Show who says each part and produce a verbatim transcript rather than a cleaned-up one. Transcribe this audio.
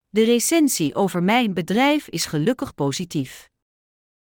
Speaker 1: De recensie over mijn bedrijf is gelukkig positief.